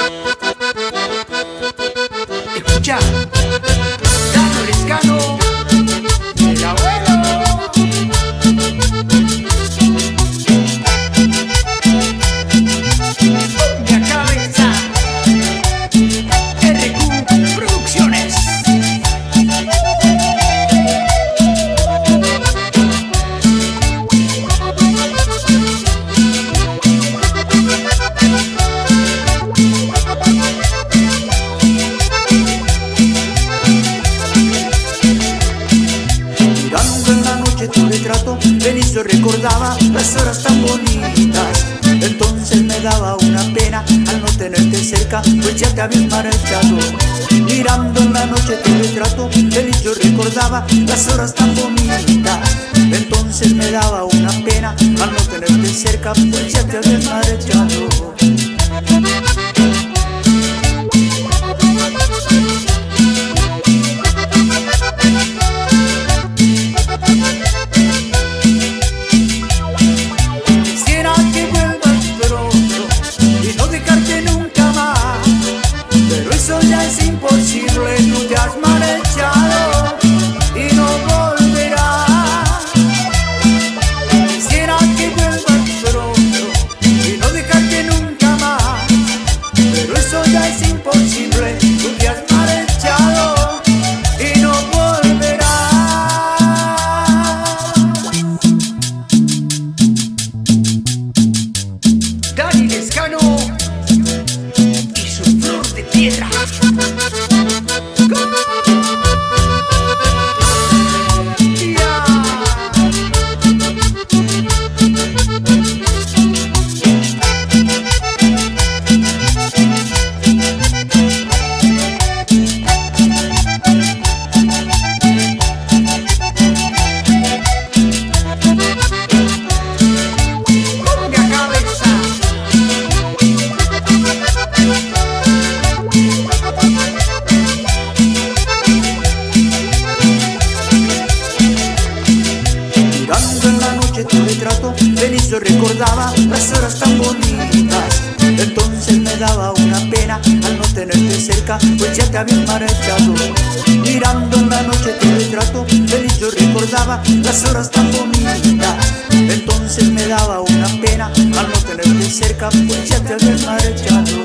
Escucha, Dano Lescano, el abuelo. Cumbia Cabeza, RQ Producciones. Tu retrato, Benicio recordaba las horas tan bonitas. Entonces me daba una pena al no tenerte cerca, pues ya te habías marchado. Mirando en la noche tu retrato, Benicio recordaba las horas tan bonitas. Entonces me daba una pena al no tenerte cerca, pues ya te habías marchado. Es imposible, tú te has marchado y no volverás. Quisiera que vuelvas pronto y no dejarte nunca más, pero eso ya es imposible, tú te has marchado y no volverás. Dani Lescano y su flor de piedra. Tu retrato, Benicio recordaba las horas tan bonitas. Entonces me daba una pena al no tenerte cerca, pues ya te habías marchado. Mirando en la noche tu retrato, Benicio recordaba las horas tan bonitas. Entonces me daba una pena al no tenerte cerca, pues ya te habías marchado.